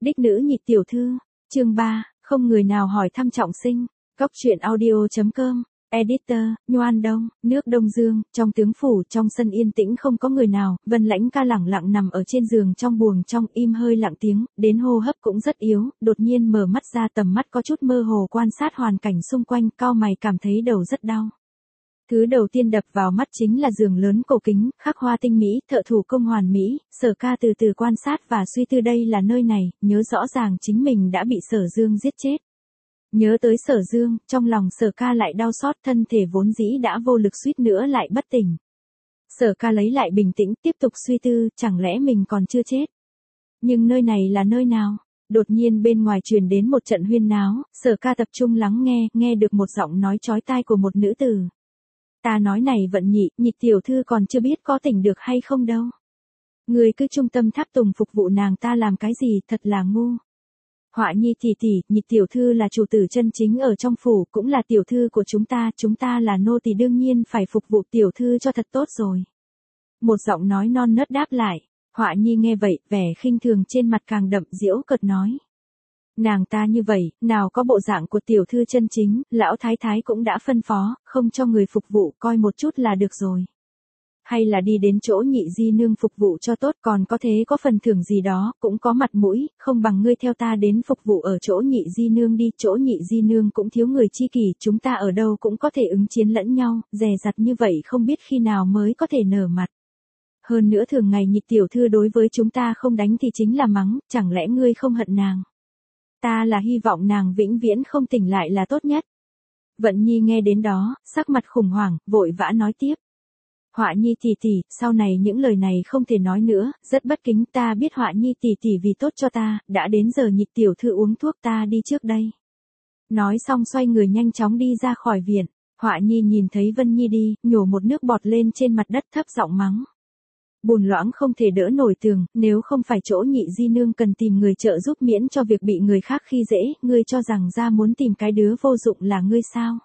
Đích nữ nhị tiểu thư, chương 3, không người nào hỏi thăm trọng sinh, Cóc truyện audio.com, editor, Nhoan Đông, nước Đông Dương, trong tướng phủ trong sân yên tĩnh không có người nào, Vân Lãnh Ca lẳng lặng nằm ở trên giường trong buồng trong im hơi lặng tiếng, đến hô hấp cũng rất yếu, đột nhiên mở mắt ra tầm mắt có chút mơ hồ quan sát hoàn cảnh xung quanh, cau mày cảm thấy đầu rất đau. Thứ đầu tiên đập vào mắt chính là giường lớn cổ kính, khắc hoa tinh mỹ, thợ thủ công hoàn mỹ, Sở Ca từ từ quan sát và suy tư đây là nơi này, nhớ rõ ràng chính mình đã bị Sở Dương giết chết. Nhớ tới Sở Dương, trong lòng Sở Ca lại đau xót, thân thể vốn dĩ đã vô lực suýt nữa lại bất tỉnh. Sở Ca lấy lại bình tĩnh, tiếp tục suy tư, chẳng lẽ mình còn chưa chết? Nhưng nơi này là nơi nào? Đột nhiên bên ngoài truyền đến một trận huyên náo, Sở Ca tập trung lắng nghe, nghe được một giọng nói chói tai của một nữ tử. Ta nói này Vận Nhị, Nhịch tiểu thư còn chưa biết có tỉnh được hay không đâu. Người cứ trung tâm tháp tùng phục vụ nàng ta làm cái gì, thật là ngu. Họa Nhi tỷ tỷ, Nhịch tiểu thư là chủ tử chân chính ở trong phủ, cũng là tiểu thư của chúng ta là nô tỳ đương nhiên phải phục vụ tiểu thư cho thật tốt rồi. Một giọng nói non nớt đáp lại, Họa Nhi nghe vậy, vẻ khinh thường trên mặt càng đậm, giễu cợt nói. Nàng ta như vậy, nào có bộ dạng của tiểu thư chân chính, lão thái thái cũng đã phân phó, không cho người phục vụ, coi một chút là được rồi. Hay là đi đến chỗ Nhị di nương phục vụ cho tốt, còn có thế có phần thưởng gì đó, cũng có mặt mũi, không bằng ngươi theo ta đến phục vụ ở chỗ Nhị di nương đi, chỗ Nhị di nương cũng thiếu người chi kỷ, chúng ta ở đâu cũng có thể ứng chiến lẫn nhau, dè dặt như vậy không biết khi nào mới có thể nở mặt. Hơn nữa thường ngày Nhị tiểu thư đối với chúng ta không đánh thì chính là mắng, chẳng lẽ ngươi không hận nàng? Ta là hy vọng nàng vĩnh viễn không tỉnh lại là tốt nhất. Vận Nhi nghe đến đó, sắc mặt khủng hoảng, vội vã nói tiếp. Họa Nhi tỷ tỷ, sau này những lời này không thể nói nữa, rất bất kính, ta biết Họa Nhi tỷ tỷ vì tốt cho ta, đã đến giờ Nhị tiểu thư uống thuốc, ta đi trước đây. Nói xong xoay người nhanh chóng đi ra khỏi viện, Họa Nhi nhìn thấy Vân Nhi đi, nhổ một nước bọt lên trên mặt đất thấp giọng mắng. Bùn loãng không thể đỡ nổi tường, nếu không phải chỗ Nhị di nương cần tìm người trợ giúp miễn cho việc bị người khác khi dễ, ngươi cho rằng ra muốn tìm cái đứa vô dụng là ngươi sao?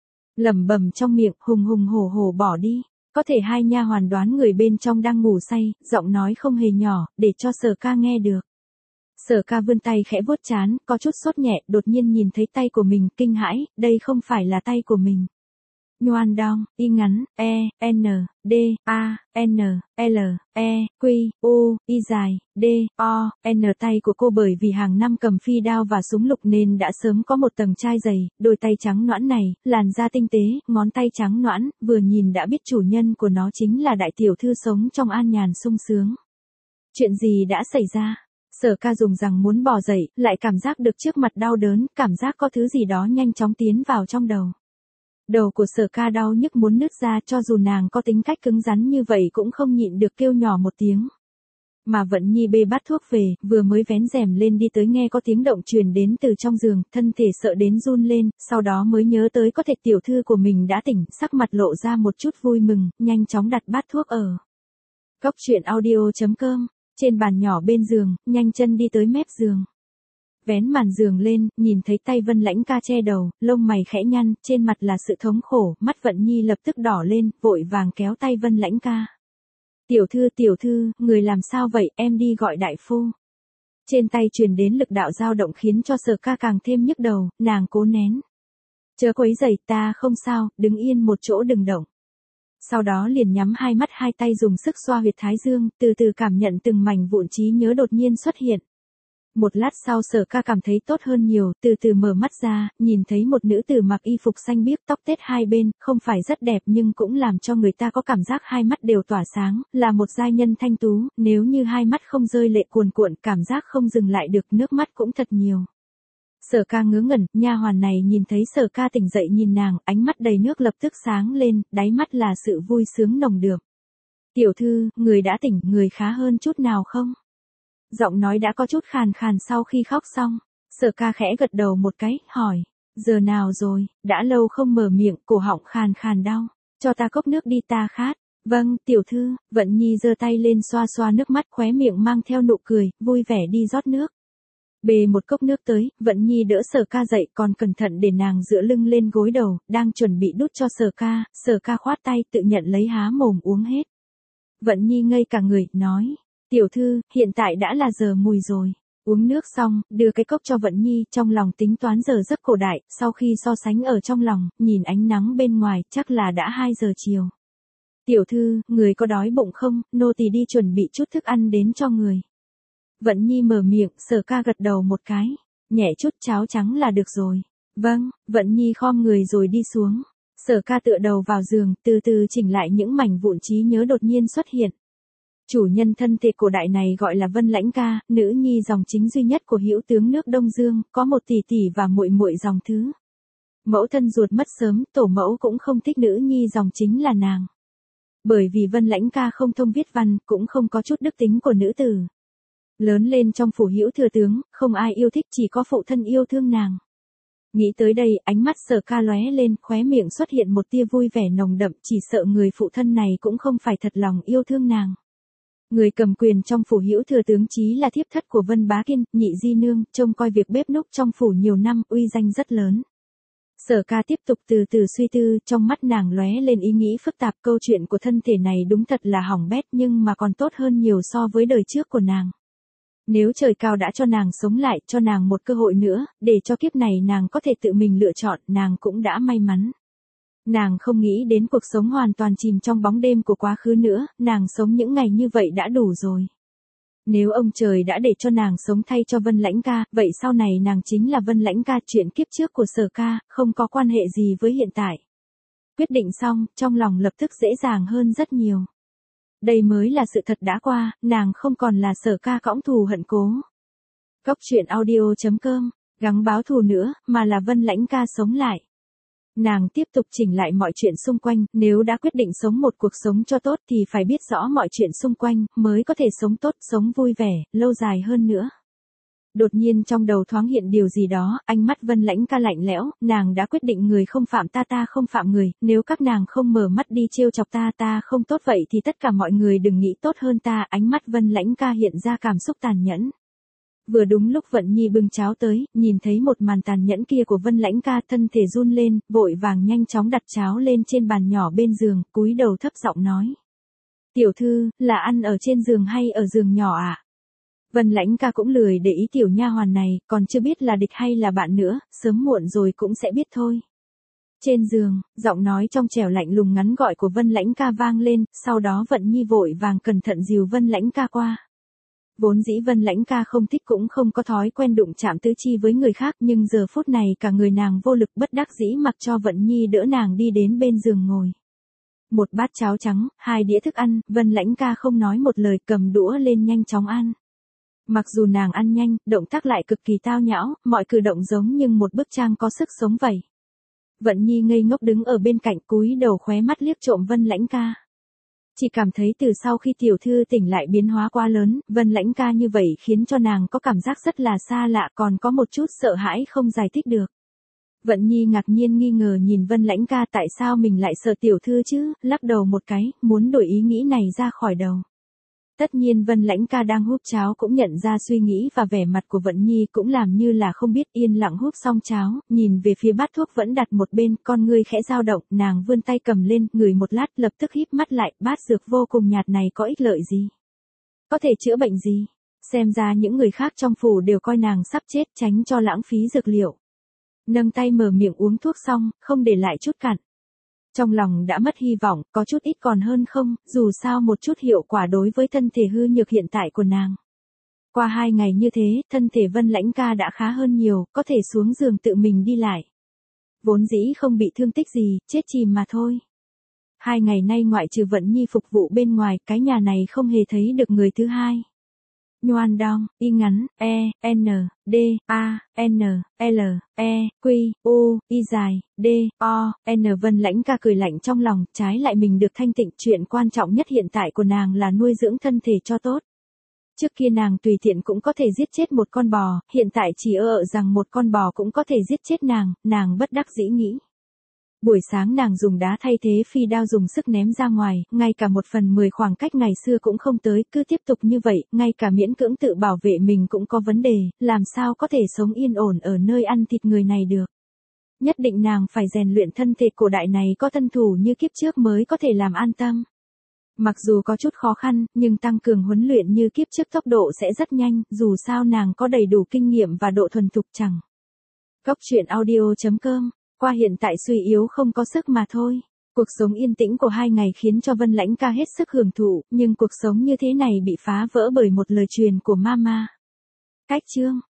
Lẩm bẩm trong miệng, hùng hùng hổ hổ bỏ đi. Có thể hai nha hoàn đoán người bên trong đang ngủ say, giọng nói không hề nhỏ, để cho Sở Ca nghe được. Sở Ca vươn tay khẽ vuốt trán, có chút sốt nhẹ, đột nhiên nhìn thấy tay của mình, kinh hãi, đây không phải là tay của mình. Nhoan Đông, y ngắn, E, N, D, A, N, L, E, Q, U, y dài, D, O, N tay của cô bởi vì hàng năm cầm phi đao và súng lục nên đã sớm có một tầng chai dày, đôi tay trắng nõn này, làn da tinh tế, ngón tay trắng nõn, vừa nhìn đã biết chủ nhân của nó chính là đại tiểu thư sống trong an nhàn sung sướng. Chuyện gì đã xảy ra? Sở Ca dùng rằng muốn bò dậy, lại cảm giác được trước mặt đau đớn, cảm giác có thứ gì đó nhanh chóng tiến vào trong đầu. Đầu của Sở Ca đau nhức muốn nứt ra, cho dù nàng có tính cách cứng rắn như vậy cũng không nhịn được kêu nhỏ một tiếng. Mà Vận Nhi bê bát thuốc về, vừa mới vén rèm lên đi tới nghe có tiếng động truyền đến từ trong giường, thân thể sợ đến run lên, sau đó mới nhớ tới có thể tiểu thư của mình đã tỉnh, sắc mặt lộ ra một chút vui mừng, nhanh chóng đặt bát thuốc ở Cóc truyện audio.com, trên bàn nhỏ bên giường, nhanh chân đi tới mép giường. Vén màn giường lên, nhìn thấy tay Vân Lãnh Ca che đầu, lông mày khẽ nhăn, trên mặt là sự thống khổ, mắt Vận Nhi lập tức đỏ lên, vội vàng kéo tay Vân Lãnh Ca. Tiểu thư, người làm sao vậy, em đi gọi đại phu. Trên tay truyền đến lực đạo dao động khiến cho Sở Ca càng thêm nhức đầu, nàng cố nén. Chớ quấy rầy, ta không sao, đứng yên một chỗ đừng động. Sau đó liền nhắm hai mắt hai tay dùng sức xoa huyệt thái dương, từ từ cảm nhận từng mảnh vụn trí nhớ đột nhiên xuất hiện. Một lát sau Sở Ca cảm thấy tốt hơn nhiều, từ từ mở mắt ra, nhìn thấy một nữ tử mặc y phục xanh biếc, tóc tết hai bên, không phải rất đẹp nhưng cũng làm cho người ta có cảm giác hai mắt đều tỏa sáng, là một giai nhân thanh tú, nếu như hai mắt không rơi lệ cuồn cuộn, cảm giác không dừng lại được, nước mắt cũng thật nhiều. Sở Ca ngớ ngẩn, nha hoàn này nhìn thấy Sở Ca tỉnh dậy nhìn nàng, ánh mắt đầy nước lập tức sáng lên, đáy mắt là sự vui sướng nồng đượm. Tiểu thư, người đã tỉnh, người khá hơn chút nào không? Giọng nói đã có chút khàn khàn sau khi khóc xong. Sở Ca khẽ gật đầu một cái, hỏi. Giờ nào rồi, đã lâu không mở miệng, cổ họng khàn khàn đau. Cho ta cốc nước đi, ta khát. Vâng, tiểu thư, Vận Nhi giơ tay lên xoa xoa nước mắt, khóe miệng mang theo nụ cười, vui vẻ đi rót nước. Bê một cốc nước tới, Vận Nhi đỡ Sở Ca dậy, còn cẩn thận để nàng dựa lưng lên gối đầu, đang chuẩn bị đút cho Sở Ca khoát tay tự nhận lấy há mồm uống hết. Vận Nhi ngây cả người, nói. Tiểu thư, hiện tại đã là giờ mùi rồi. Uống nước xong, đưa cái cốc cho Vận Nhi, trong lòng tính toán giờ giấc cổ đại, sau khi so sánh ở trong lòng, nhìn ánh nắng bên ngoài, chắc là đã 2 giờ chiều. Tiểu thư, người có đói bụng không, nô tỳ đi chuẩn bị chút thức ăn đến cho người. Vận Nhi mở miệng, Sở Ca gật đầu một cái, nhẹ chút cháo trắng là được rồi. Vâng, Vận Nhi khom người rồi đi xuống. Sở Ca tựa đầu vào giường, từ từ chỉnh lại những mảnh vụn trí nhớ đột nhiên xuất hiện. Chủ nhân thân thể cổ đại này gọi là Vân Lãnh Ca, nữ nhi dòng chính duy nhất của hữu tướng nước Đông Dương, có một tỷ tỷ và muội muội dòng thứ. Mẫu thân ruột mất sớm, tổ mẫu cũng không thích nữ nhi dòng chính là nàng. Bởi vì Vân Lãnh Ca không thông viết văn, cũng không có chút đức tính của nữ tử. Lớn lên trong phủ hữu thừa tướng, không ai yêu thích, chỉ có phụ thân yêu thương nàng. Nghĩ tới đây, ánh mắt Sở Ca lóe lên, khóe miệng xuất hiện một tia vui vẻ nồng đậm, chỉ sợ người phụ thân này cũng không phải thật lòng yêu thương nàng. Người cầm quyền trong phủ hữu thừa tướng chí là thiếp thất của Vân Bá Kiên, nhị di nương, trông coi việc bếp núc trong phủ nhiều năm, uy danh rất lớn. Sở Ca tiếp tục từ từ suy tư, trong mắt nàng lóe lên ý nghĩ phức tạp, câu chuyện của thân thể này đúng thật là hỏng bét nhưng mà còn tốt hơn nhiều so với đời trước của nàng. Nếu trời cao đã cho nàng sống lại, cho nàng một cơ hội nữa, để cho kiếp này nàng có thể tự mình lựa chọn, nàng cũng đã may mắn. Nàng không nghĩ đến cuộc sống hoàn toàn chìm trong bóng đêm của quá khứ nữa, nàng sống những ngày như vậy đã đủ rồi. Nếu ông trời đã để cho nàng sống thay cho Vân Lãnh Ca, vậy sau này nàng chính là Vân Lãnh Ca, chuyện kiếp trước của Sở Ca, không có quan hệ gì với hiện tại. Quyết định xong, trong lòng lập tức dễ dàng hơn rất nhiều. Đây mới là sự thật đã qua, nàng không còn là Sở Ca cõng thù hận cố. Góc truyện audio.com, gắng báo thù nữa, mà là Vân Lãnh Ca sống lại. Nàng tiếp tục chỉnh lại mọi chuyện xung quanh, nếu đã quyết định sống một cuộc sống cho tốt thì phải biết rõ mọi chuyện xung quanh, mới có thể sống tốt, sống vui vẻ, lâu dài hơn nữa. Đột nhiên trong đầu thoáng hiện điều gì đó, ánh mắt Vân Lãnh Ca lạnh lẽo, nàng đã quyết định người không phạm ta, ta không phạm người, nếu các nàng không mở mắt đi trêu chọc ta, ta không tốt vậy thì tất cả mọi người đừng nghĩ tốt hơn ta, ánh mắt Vân Lãnh Ca hiện ra cảm xúc tàn nhẫn. Vừa đúng lúc Vận Nhi bưng cháo tới, nhìn thấy một màn tàn nhẫn kia của Vân Lãnh Ca, thân thể run lên, vội vàng nhanh chóng đặt cháo lên trên bàn nhỏ bên giường, cúi đầu thấp giọng nói. Tiểu thư, là ăn ở trên giường hay ở giường nhỏ ạ? Vân Lãnh Ca cũng lười để ý tiểu nha hoàn này, còn chưa biết là địch hay là bạn nữa, sớm muộn rồi cũng sẽ biết thôi. Trên giường, giọng nói trong trẻo lạnh lùng ngắn gọi của Vân Lãnh Ca vang lên, sau đó Vận Nhi vội vàng cẩn thận dìu Vân Lãnh Ca qua. Vốn dĩ Vân Lãnh Ca không thích cũng không có thói quen đụng chạm tứ chi với người khác, nhưng giờ phút này cả người nàng vô lực bất đắc dĩ mặc cho Vận Nhi đỡ nàng đi đến bên giường ngồi. Một bát cháo trắng, 2 đĩa thức ăn, Vân Lãnh Ca không nói một lời, cầm đũa lên nhanh chóng ăn. Mặc dù nàng ăn nhanh, động tác lại cực kỳ tao nhão, mọi cử động giống như một bức tranh có sức sống vậy. Vận Nhi ngây ngốc đứng ở bên cạnh, cúi đầu khóe mắt liếc trộm Vân Lãnh Ca. Chỉ cảm thấy từ sau khi tiểu thư tỉnh lại biến hóa quá lớn, Vân Lãnh Ca như vậy khiến cho nàng có cảm giác rất là xa lạ, còn có một chút sợ hãi không giải thích được. Vận Nhi ngạc nhiên nghi ngờ nhìn Vân Lãnh Ca, tại sao mình lại sợ tiểu thư chứ, lắc đầu một cái, muốn đổi ý nghĩ này ra khỏi đầu. Tất nhiên Vân Lãnh Ca đang húp cháo cũng nhận ra suy nghĩ và vẻ mặt của Vận Nhi, cũng làm như là không biết, yên lặng húp xong cháo, nhìn về phía bát thuốc vẫn đặt một bên, con ngươi khẽ dao động, nàng vươn tay cầm lên, ngửi một lát, lập tức híp mắt lại, bát dược vô cùng nhạt này có ích lợi gì? Có thể chữa bệnh gì? Xem ra những người khác trong phủ đều coi nàng sắp chết, tránh cho lãng phí dược liệu. Nâng tay mở miệng uống thuốc xong, không để lại chút cặn. Trong lòng đã mất hy vọng, có chút ít còn hơn không, dù sao một chút hiệu quả đối với thân thể hư nhược hiện tại của nàng. Qua 2 ngày như thế, thân thể Vân Lãnh Ca đã khá hơn nhiều, có thể xuống giường tự mình đi lại. Vốn dĩ không bị thương tích gì, chết chìm mà thôi. 2 ngày nay ngoại trừ Vận Nhi phục vụ bên ngoài, cái nhà này không hề thấy được người thứ hai. Nhoan đong, y ngắn, e, n, d, a, n, l, e, q, u, y dài, d, o, n. Vân Lãnh Ca cười lạnh trong lòng, trái lại mình được thanh tịnh, chuyện quan trọng nhất hiện tại của nàng là nuôi dưỡng thân thể cho tốt. Trước kia nàng tùy tiện cũng có thể giết chết một con bò, hiện tại chỉ rằng một con bò cũng có thể giết chết nàng bất đắc dĩ nghĩ. Buổi sáng nàng dùng đá thay thế phi đao dùng sức ném ra ngoài, ngay cả 1/10 khoảng cách ngày xưa cũng không tới, cứ tiếp tục như vậy, ngay cả miễn cưỡng tự bảo vệ mình cũng có vấn đề, làm sao có thể sống yên ổn ở nơi ăn thịt người này được. Nhất định nàng phải rèn luyện thân thể cổ đại này có thân thủ như kiếp trước mới có thể làm an tâm. Mặc dù có chút khó khăn, nhưng tăng cường huấn luyện như kiếp trước tốc độ sẽ rất nhanh, dù sao nàng có đầy đủ kinh nghiệm và độ thuần thục chẳng. Góc truyện audio.com, qua hiện tại suy yếu không có sức mà thôi. Cuộc sống yên tĩnh của 2 ngày khiến cho Vân Lãnh ca hết sức hưởng thụ, nhưng cuộc sống như thế này bị phá vỡ bởi một lời truyền của mama. Cách chương